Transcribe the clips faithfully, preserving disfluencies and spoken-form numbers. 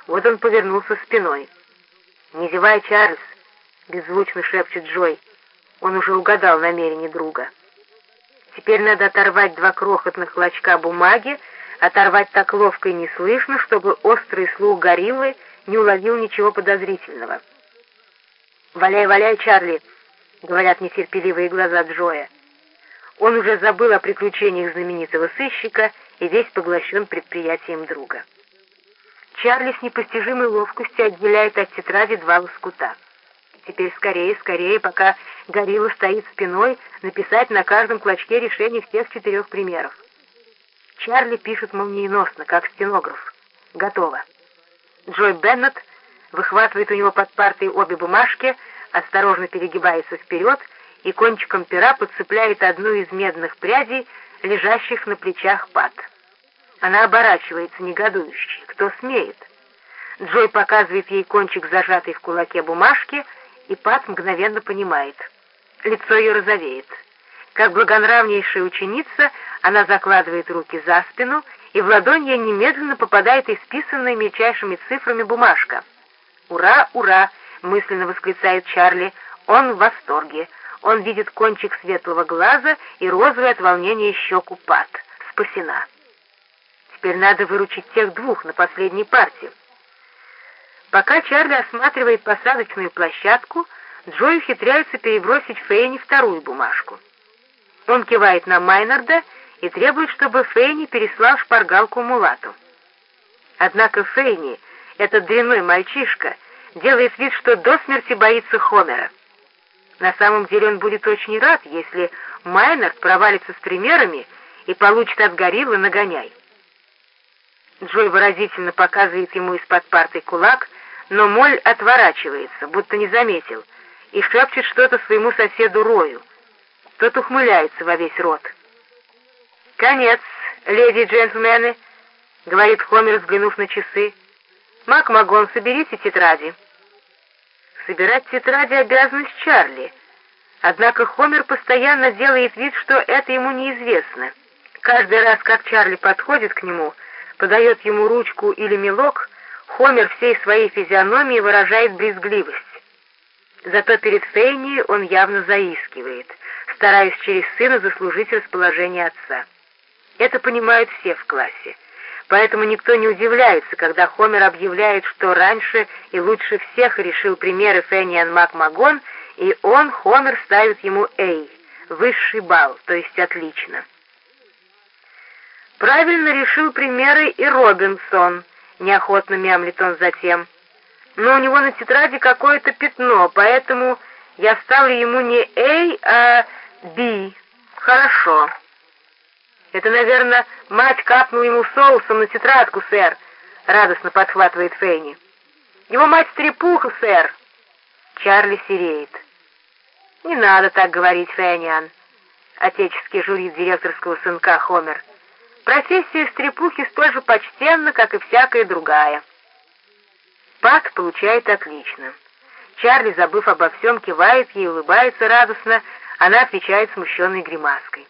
Вот он повернулся спиной. «Не зевай, Чарльз!» — беззвучно шепчет Джой. Он уже угадал намерение друга. Теперь надо оторвать два крохотных клочка бумаги, оторвать так ловко и неслышно, чтобы острый слух гориллы не уловил ничего подозрительного. «Валяй, валяй, Чарли!» — говорят нетерпеливые глаза Джоя. Он уже забыл о приключениях знаменитого сыщика и весь поглощен предприятием друга. Чарли с непостижимой ловкостью отделяет от тетради два лоскута. Теперь скорее, скорее, пока горилла стоит спиной, написать на каждом клочке решение всех четырех примеров. Чарли пишет молниеносно, как стенограф. Готово. Джой Беннет выхватывает у него под партой обе бумажки, осторожно перегибается вперед и кончиком пера подцепляет одну из медных прядей, лежащих на плечах Пат. Она оборачивается негодующе. Кто смеет? Джой показывает ей кончик зажатой в кулаке бумажки, и Пат мгновенно понимает. Лицо ее розовеет. Как благонравнейшая ученица, она закладывает руки за спину, и в ладонь ей немедленно попадает исписанная мельчайшими цифрами бумажка. «Ура, ура!» — мысленно восклицает Чарли. Он в восторге. Он видит кончик светлого глаза и розовый от волнения щеку Пат. Спасена. Теперь надо выручить тех двух на последней партии. Пока Чарли осматривает посадочную площадку, Джой ухитряется перебросить Фейни вторую бумажку. Он кивает на Майнарда и требует, чтобы Фейни переслал шпаргалку Мулату. Однако Фейни, этот дрянной мальчишка, делает вид, что до смерти боится Хомера. На самом деле он будет очень рад, если Майнард провалится с примерами и получит от гориллы нагоняй. Джой выразительно показывает ему из-под парты кулак, но Моль отворачивается, будто не заметил, и шепчет что-то своему соседу Рою. Тот ухмыляется во весь рот. «Конец, леди и джентльмены», — говорит Хомер, взглянув на часы. «Мак-Магон, соберите тетради». Собирать тетради — обязанность Чарли. Однако Хомер постоянно делает вид, что это ему неизвестно. Каждый раз, как Чарли подходит к нему, подает ему ручку или мелок, Хомер всей своей физиономией выражает брезгливость. Зато перед Фейни он явно заискивает, стараясь через сына заслужить расположение отца. Это понимают все в классе. Поэтому никто не удивляется, когда Хомер объявляет, что раньше и лучше всех решил примеры Фениан Мак-Магон, и он, Хомер, ставит ему «Эй», высший балл, то есть отлично. Правильно решил примеры и Робинсон, неохотно мямлит он затем. Но у него на тетради какое-то пятно, поэтому я ставлю ему не «Эй», а «Би». Хорошо. Это, наверное, мать капнула ему соусом на тетрадку, сэр, радостно подхватывает Фейни. Его мать стрепуха, сэр. Чарли сереет. Не надо так говорить, Фейниан, отечески журит директорского сынка Хомер. Профессия стрепухи столь же почтенна, как и всякая другая. Пат получает отлично. Чарли, забыв обо всем, кивает ей, улыбается радостно, она отвечает смущенной гримаской.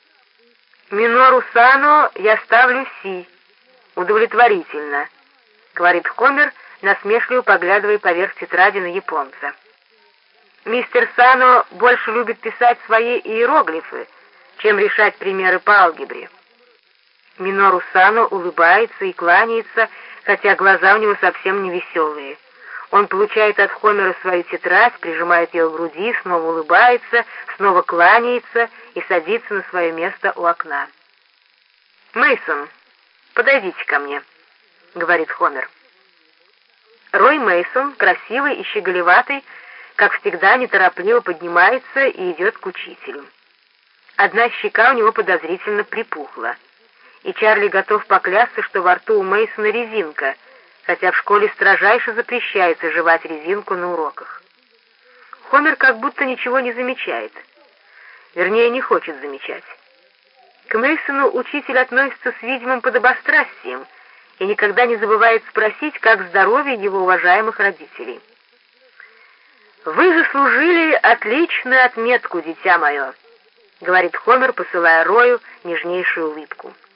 «Минору Сано я ставлю Си. Удовлетворительно», — говорит Хомер, насмешливо поглядывая поверх тетради на японца. «Мистер Сано больше любит писать свои иероглифы, чем решать примеры по алгебре». Минору Сано улыбается и кланяется, хотя глаза у него совсем не веселые. Он получает от Хомера свою тетрадь, прижимает ее к груди, снова улыбается, снова кланяется и садится на свое место у окна. «Мейсон, подойдите ко мне», — говорит Хомер. Рой Мейсон, красивый и щеголеватый, как всегда неторопливо поднимается и идет к учителю. Одна щека у него подозрительно припухла, и Чарли готов поклясться, что во рту у Мейсона резинка, хотя в школе строжайше запрещается жевать резинку на уроках. Хомер как будто ничего не замечает. Вернее, не хочет замечать. К Мейсону учитель относится с видимым подобострастием и никогда не забывает спросить, как здоровье его уважаемых родителей. «Вы заслужили отличную отметку, дитя мое», — говорит Хомер, посылая Рою нежнейшую улыбку.